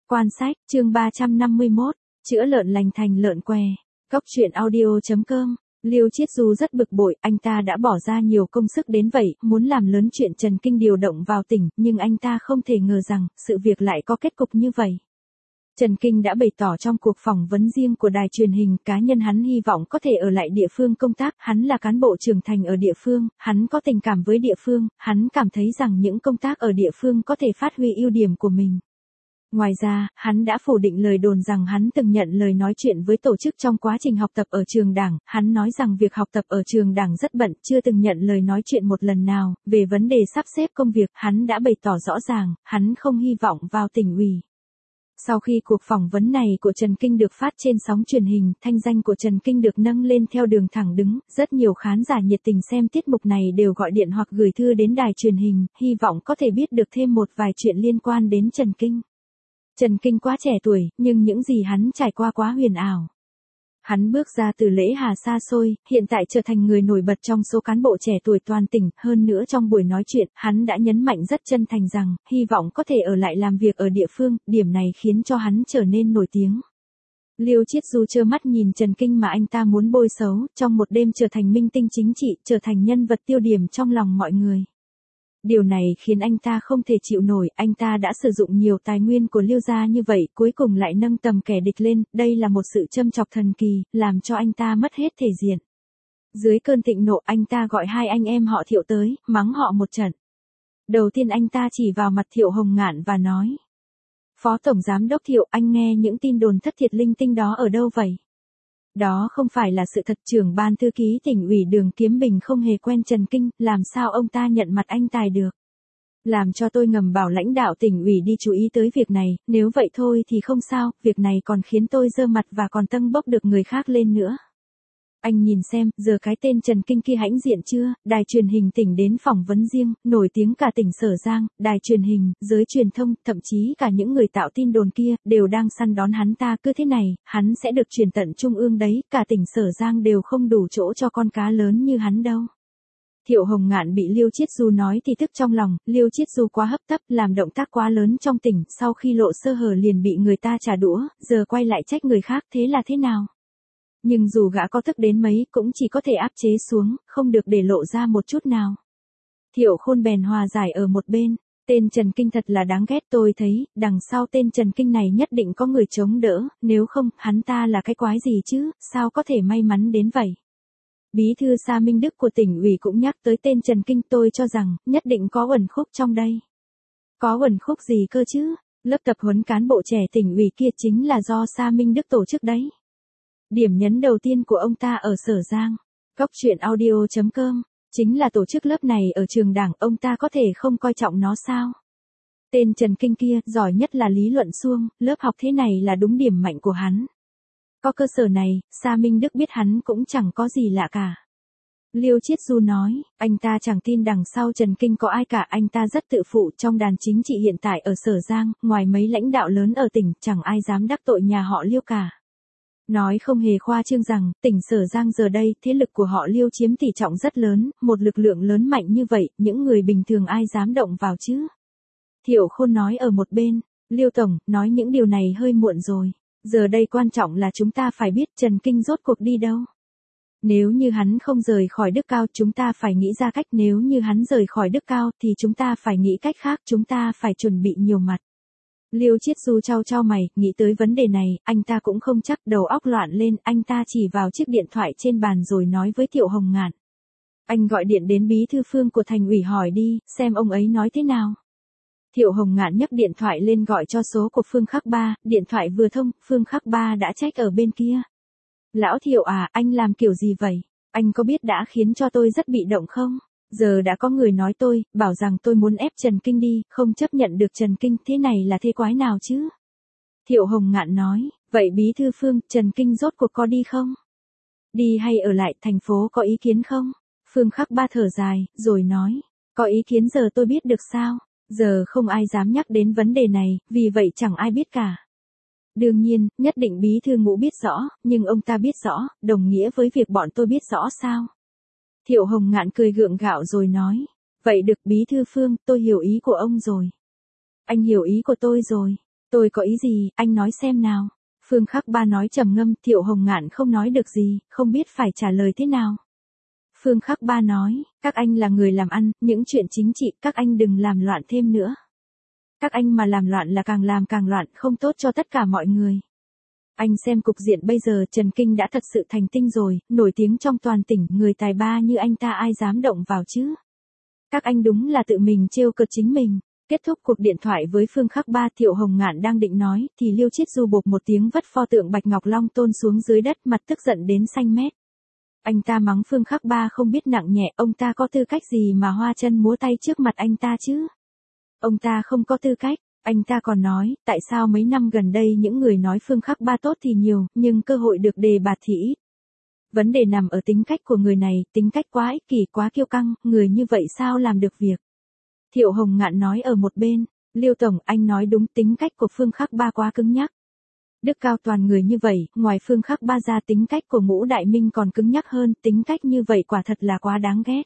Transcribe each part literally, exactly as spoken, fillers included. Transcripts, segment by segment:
Quan sách, chương ba trăm năm mươi mốt, chữa lợn lành thành lợn què. Cốc truyện audio chấm com. Liêu Chiết Du rất bực bội, anh ta đã bỏ ra nhiều công sức đến vậy, muốn làm lớn chuyện Trần Kinh điều động vào tỉnh, nhưng anh ta không thể ngờ rằng, sự việc lại có kết cục như vậy. Trần Kinh đã bày tỏ trong cuộc phỏng vấn riêng của đài truyền hình, cá nhân hắn hy vọng có thể ở lại địa phương công tác, hắn là cán bộ trưởng thành ở địa phương, hắn có tình cảm với địa phương, hắn cảm thấy rằng những công tác ở địa phương có thể phát huy ưu điểm của mình. Ngoài ra, hắn đã phủ định lời đồn rằng hắn từng nhận lời nói chuyện với tổ chức trong quá trình học tập ở trường đảng, hắn nói rằng việc học tập ở trường đảng rất bận, chưa từng nhận lời nói chuyện một lần nào, về vấn đề sắp xếp công việc, hắn đã bày tỏ rõ ràng, hắn không hy vọng vào tỉnh ủy. Sau khi cuộc phỏng vấn này của Trần Kinh được phát trên sóng truyền hình, thanh danh của Trần Kinh được nâng lên theo đường thẳng đứng, rất nhiều khán giả nhiệt tình xem tiết mục này đều gọi điện hoặc gửi thư đến đài truyền hình, hy vọng có thể biết được thêm một vài chuyện liên quan đến Trần Kinh. Trần Kinh quá trẻ tuổi, nhưng những gì hắn trải qua quá huyền ảo. Hắn bước ra từ Lễ Hà xa xôi, hiện tại trở thành người nổi bật trong số cán bộ trẻ tuổi toàn tỉnh, hơn nữa trong buổi nói chuyện, hắn đã nhấn mạnh rất chân thành rằng, hy vọng có thể ở lại làm việc ở địa phương, điểm này khiến cho hắn trở nên nổi tiếng. Liêu Chiết Du trơ mắt nhìn Trần Kinh mà anh ta muốn bôi xấu, trong một đêm trở thành minh tinh chính trị, trở thành nhân vật tiêu điểm trong lòng mọi người. Điều này khiến anh ta không thể chịu nổi, anh ta đã sử dụng nhiều tài nguyên của Liêu gia như vậy, cuối cùng lại nâng tầm kẻ địch lên, đây là một sự châm chọc thần kỳ, làm cho anh ta mất hết thể diện. Dưới cơn thịnh nộ, anh ta gọi hai anh em họ Thiệu tới, mắng họ một trận. Đầu tiên anh ta chỉ vào mặt Thiệu Hồng Ngạn và nói: Phó Tổng Giám đốc Thiệu, anh nghe những tin đồn thất thiệt linh tinh đó ở đâu vậy? Đó không phải là sự thật. Trưởng ban thư ký tỉnh ủy Đường Kiếm Bình không hề quen Trần Kinh, làm sao ông ta nhận mặt anh tài được? Làm cho tôi ngầm bảo lãnh đạo tỉnh ủy đi chú ý tới việc này, nếu vậy thôi thì không sao, việc này còn khiến tôi dơ mặt và còn tâng bốc được người khác lên nữa. Anh nhìn xem, giờ cái tên Trần Kinh kia hãnh diện chưa, đài truyền hình tỉnh đến phỏng vấn riêng, nổi tiếng cả tỉnh Sở Giang, đài truyền hình, giới truyền thông, thậm chí cả những người tạo tin đồn kia, đều đang săn đón hắn ta, cứ thế này, hắn sẽ được truyền tận trung ương đấy, cả tỉnh Sở Giang đều không đủ chỗ cho con cá lớn như hắn đâu. Thiệu Hồng Ngạn bị Liêu Chiết Du nói thì tức trong lòng, Liêu Chiết Du quá hấp tấp, làm động tác quá lớn trong tỉnh, sau khi lộ sơ hở liền bị người ta trả đũa, giờ quay lại trách người khác, thế là thế nào? Nhưng dù gã có thức đến mấy cũng chỉ có thể áp chế xuống, không được để lộ ra một chút nào. Thiệu Khôn bèn hòa giải ở một bên, tên Trần Kinh thật là đáng ghét, tôi thấy, đằng sau tên Trần Kinh này nhất định có người chống đỡ, nếu không, hắn ta là cái quái gì chứ, sao có thể may mắn đến vậy. Bí thư Sa Minh Đức của tỉnh ủy cũng nhắc tới tên Trần Kinh, tôi cho rằng, nhất định có uẩn khúc trong đây. Có uẩn khúc gì cơ chứ, lớp tập huấn cán bộ trẻ tỉnh ủy kia chính là do Sa Minh Đức tổ chức đấy. Điểm nhấn đầu tiên của ông ta ở Sở Giang, cốc truyện audio chấm com, chính là tổ chức lớp này ở trường đảng, ông ta có thể không coi trọng nó sao? Tên Trần Kinh kia, giỏi nhất là lý luận suông, lớp học thế này là đúng điểm mạnh của hắn. Có cơ sở này, Sa Minh Đức biết hắn cũng chẳng có gì lạ cả. Liêu Chiết Du nói, anh ta chẳng tin đằng sau Trần Kinh có ai cả, anh ta rất tự phụ, trong đàn chính trị hiện tại ở Sở Giang, ngoài mấy lãnh đạo lớn ở tỉnh, chẳng ai dám đắc tội nhà họ Liêu cả. Nói không hề khoa trương rằng, tỉnh Sở Giang giờ đây, thế lực của họ Liêu chiếm tỷ trọng rất lớn, một lực lượng lớn mạnh như vậy, những người bình thường ai dám động vào chứ? Thiệu Khôn nói ở một bên, Liêu Tổng, nói những điều này hơi muộn rồi. Giờ đây quan trọng là chúng ta phải biết Trần Kinh rốt cuộc đi đâu. Nếu như hắn không rời khỏi Đức Cao, chúng ta phải nghĩ ra cách, nếu như hắn rời khỏi Đức Cao, thì chúng ta phải nghĩ cách khác, chúng ta phải chuẩn bị nhiều mặt. Liêu Chiết Du chau chau mày, nghĩ tới vấn đề này, anh ta cũng không chắc, đầu óc loạn lên, anh ta chỉ vào chiếc điện thoại trên bàn rồi nói với Thiệu Hồng Ngạn. Anh gọi điện đến bí thư Phương của thành ủy hỏi đi, xem ông ấy nói thế nào. Thiệu Hồng Ngạn nhấc điện thoại lên gọi cho số của Phương Khắc Ba, điện thoại vừa thông, Phương Khắc Ba đã trách ở bên kia. Lão Thiệu à, anh làm kiểu gì vậy? Anh có biết đã khiến cho tôi rất bị động không? Giờ đã có người nói tôi, bảo rằng tôi muốn ép Trần Kinh đi, không chấp nhận được Trần Kinh, thế này là thế quái nào chứ? Thiệu Hồng Ngạn nói, vậy bí thư Phương, Trần Kinh rốt cuộc có đi không? Đi hay ở lại, thành phố có ý kiến không? Phương Khắc Ba thở dài, rồi nói, có ý kiến giờ tôi biết được sao? Giờ không ai dám nhắc đến vấn đề này, vì vậy chẳng ai biết cả. Đương nhiên, nhất định bí thư Ngũ biết rõ, nhưng ông ta biết rõ, đồng nghĩa với việc bọn tôi biết rõ sao? Thiệu Hồng Ngạn cười gượng gạo rồi nói, vậy được bí thư Phương, tôi hiểu ý của ông rồi. Anh hiểu ý của tôi rồi. Tôi có ý gì, anh nói xem nào. Phương Khắc Ba nói trầm ngâm, Thiệu Hồng Ngạn không nói được gì, không biết phải trả lời thế nào. Phương Khắc Ba nói, các anh là người làm ăn, những chuyện chính trị các anh đừng làm loạn thêm nữa. Các anh mà làm loạn là càng làm càng loạn, không tốt cho tất cả mọi người. Anh xem cục diện bây giờ Trần Kinh đã thật sự thành tinh rồi, nổi tiếng trong toàn tỉnh, người tài ba như anh ta ai dám động vào chứ. Các anh đúng là tự mình trêu cợt chính mình. Kết thúc cuộc điện thoại với Phương Khắc Ba, Thiệu Hồng Ngạn đang định nói, thì Liêu Chiết Du bộp một tiếng vất pho tượng Bạch Ngọc Long Tôn xuống dưới đất, mặt tức giận đến xanh mét. Anh ta mắng Phương Khắc Ba không biết nặng nhẹ, ông ta có tư cách gì mà hoa chân múa tay trước mặt anh ta chứ? Ông ta không có tư cách. Anh ta còn nói, tại sao mấy năm gần đây những người nói Phương Khắc Ba tốt thì nhiều, nhưng cơ hội được đề bạt thì ít. Vấn đề nằm ở tính cách của người này, tính cách quá ích kỷ, quá kiêu căng, người như vậy sao làm được việc. Thiệu Hồng Ngạn nói ở một bên, Liêu Tổng, anh nói đúng, tính cách của Phương Khắc Ba quá cứng nhắc. Đức Cao toàn người như vậy, ngoài Phương Khắc Ba ra tính cách của Ngũ Đại Minh còn cứng nhắc hơn, tính cách như vậy quả thật là quá đáng ghét.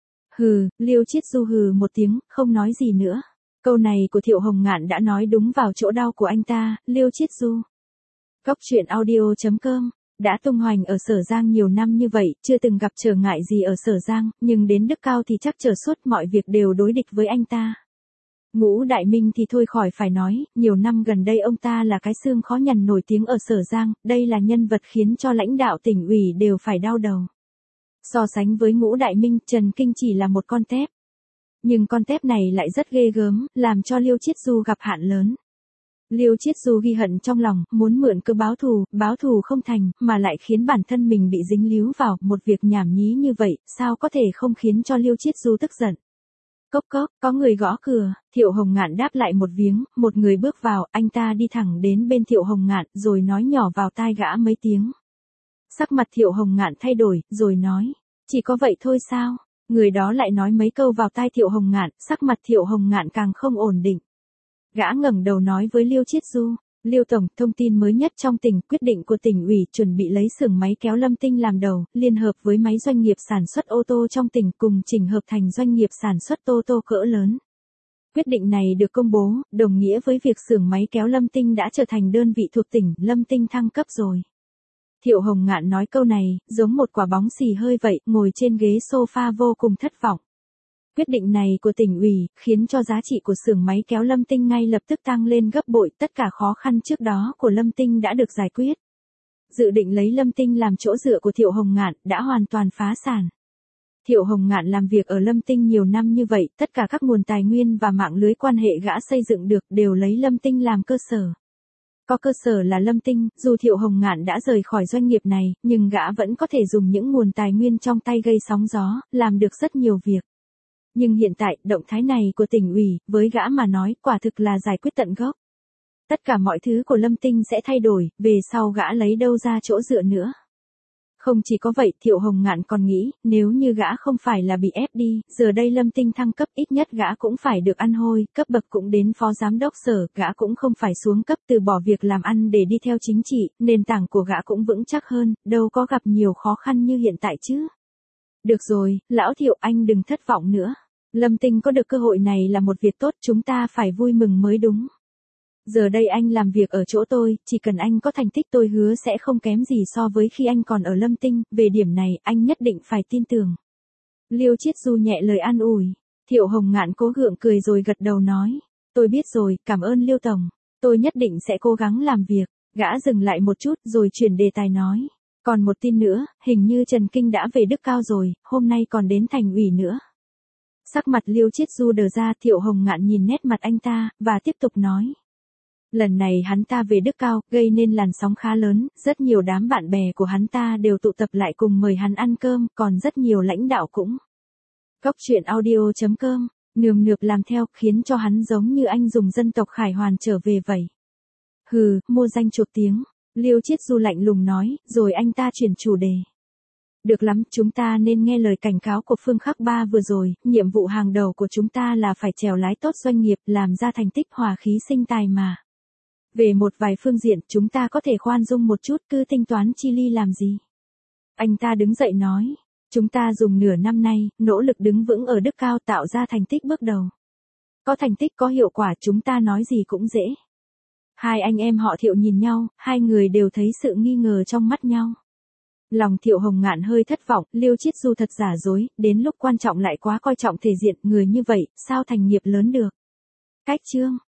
Hừ, Liêu Chiết Du hừ một tiếng, không nói gì nữa. Câu này của Thiệu Hồng Ngạn đã nói đúng vào chỗ đau của anh ta, Liêu Chiết Du. Góc truyện audio chấm com, đã tung hoành ở Sở Giang nhiều năm như vậy, chưa từng gặp trở ngại gì ở Sở Giang, nhưng đến Đức Cao thì chắc trở suốt mọi việc đều đối địch với anh ta. Ngũ Đại Minh thì thôi khỏi phải nói, nhiều năm gần đây ông ta là cái xương khó nhằn nổi tiếng ở Sở Giang, đây là nhân vật khiến cho lãnh đạo tỉnh ủy đều phải đau đầu. So sánh với Ngũ Đại Minh, Trần Kinh chỉ là một con tép. Nhưng con tép này lại rất ghê gớm, làm cho Liêu Chiết Du gặp hạn lớn. Liêu Chiết Du ghi hận trong lòng, muốn mượn cơ báo thù, báo thù không thành, mà lại khiến bản thân mình bị dính líu vào, một việc nhảm nhí như vậy, sao có thể không khiến cho Liêu Chiết Du tức giận. Cốc cốc, có người gõ cửa, Thiệu Hồng Ngạn đáp lại một viếng, một người bước vào, anh ta đi thẳng đến bên Thiệu Hồng Ngạn, rồi nói nhỏ vào tai gã mấy tiếng. Sắc mặt Thiệu Hồng Ngạn thay đổi, rồi nói, chỉ có vậy thôi sao? Người đó lại nói mấy câu vào tai Thiệu Hồng Ngạn, sắc mặt Thiệu Hồng Ngạn càng không ổn định. Gã ngẩng đầu nói với Liêu Chiết Du, Liêu Tổng, thông tin mới nhất trong tỉnh, quyết định của tỉnh ủy chuẩn bị lấy xưởng máy kéo Lâm Tinh làm đầu, liên hợp với máy doanh nghiệp sản xuất ô tô trong tỉnh cùng chỉnh hợp thành doanh nghiệp sản xuất ô tô cỡ lớn. Quyết định này được công bố, đồng nghĩa với việc xưởng máy kéo Lâm Tinh đã trở thành đơn vị thuộc tỉnh, Lâm Tinh thăng cấp rồi. Thiệu Hồng Ngạn nói câu này, giống một quả bóng xì hơi vậy, ngồi trên ghế sofa vô cùng thất vọng. Quyết định này của tỉnh ủy, khiến cho giá trị của xưởng máy kéo Lâm Tinh ngay lập tức tăng lên gấp bội, tất cả khó khăn trước đó của Lâm Tinh đã được giải quyết. Dự định lấy Lâm Tinh làm chỗ dựa của Thiệu Hồng Ngạn, đã hoàn toàn phá sản. Thiệu Hồng Ngạn làm việc ở Lâm Tinh nhiều năm như vậy, tất cả các nguồn tài nguyên và mạng lưới quan hệ gã xây dựng được đều lấy Lâm Tinh làm cơ sở. Có cơ sở là Lâm Tinh, dù Thiệu Hồng Ngạn đã rời khỏi doanh nghiệp này, nhưng gã vẫn có thể dùng những nguồn tài nguyên trong tay gây sóng gió, làm được rất nhiều việc. Nhưng hiện tại, động thái này của tỉnh ủy, với gã mà nói, quả thực là giải quyết tận gốc. Tất cả mọi thứ của Lâm Tinh sẽ thay đổi, về sau gã lấy đâu ra chỗ dựa nữa. Không chỉ có vậy, Thiệu Hồng Ngạn còn nghĩ, nếu như gã không phải là bị ép đi, giờ đây Lâm Tinh thăng cấp ít nhất gã cũng phải được ăn hôi, cấp bậc cũng đến phó giám đốc sở, gã cũng không phải xuống cấp từ bỏ việc làm ăn để đi theo chính trị, nền tảng của gã cũng vững chắc hơn, đâu có gặp nhiều khó khăn như hiện tại chứ. Được rồi, lão Thiệu, anh đừng thất vọng nữa. Lâm Tinh có được cơ hội này là một việc tốt, chúng ta phải vui mừng mới đúng. Giờ đây anh làm việc ở chỗ tôi, chỉ cần anh có thành tích tôi hứa sẽ không kém gì so với khi anh còn ở Lâm Tinh, về điểm này anh nhất định phải tin tưởng. Liêu Chiết Du nhẹ lời an ủi, Thiệu Hồng Ngạn cố gượng cười rồi gật đầu nói, tôi biết rồi, cảm ơn Liêu Tổng, tôi nhất định sẽ cố gắng làm việc. Gã dừng lại một chút rồi chuyển đề tài nói, còn một tin nữa, hình như Trần Kinh đã về Đức Cao rồi, hôm nay còn đến thành ủy nữa. Sắc mặt Liêu Chiết Du đờ ra, Thiệu Hồng Ngạn nhìn nét mặt anh ta, và tiếp tục nói. Lần này hắn ta về Đức Cao, gây nên làn sóng khá lớn, rất nhiều đám bạn bè của hắn ta đều tụ tập lại cùng mời hắn ăn cơm, còn rất nhiều lãnh đạo cũng. Góc truyện audio chấm com, nườm nượp làm theo, khiến cho hắn giống như anh dùng dân tộc Khải Hoàn trở về vậy. Hừ, mua danh chuộc tiếng, Liêu Chiết Du lạnh lùng nói, rồi anh ta chuyển chủ đề. Được lắm, chúng ta nên nghe lời cảnh cáo của Phương Khắc Ba vừa rồi, nhiệm vụ hàng đầu của chúng ta là phải chèo lái tốt doanh nghiệp, làm ra thành tích hòa khí sinh tài mà. Về một vài phương diện, chúng ta có thể khoan dung một chút, cứ tính toán chi ly làm gì. Anh ta đứng dậy nói, chúng ta dùng nửa năm nay, nỗ lực đứng vững ở Đức Cao tạo ra thành tích bước đầu. Có thành tích có hiệu quả chúng ta nói gì cũng dễ. Hai anh em họ Thiệu nhìn nhau, hai người đều thấy sự nghi ngờ trong mắt nhau. Lòng Thiệu Hồng Ngạn hơi thất vọng, Liêu Chiết Du thật giả dối, đến lúc quan trọng lại quá coi trọng thể diện, người như vậy, sao thành nghiệp lớn được. Cách chương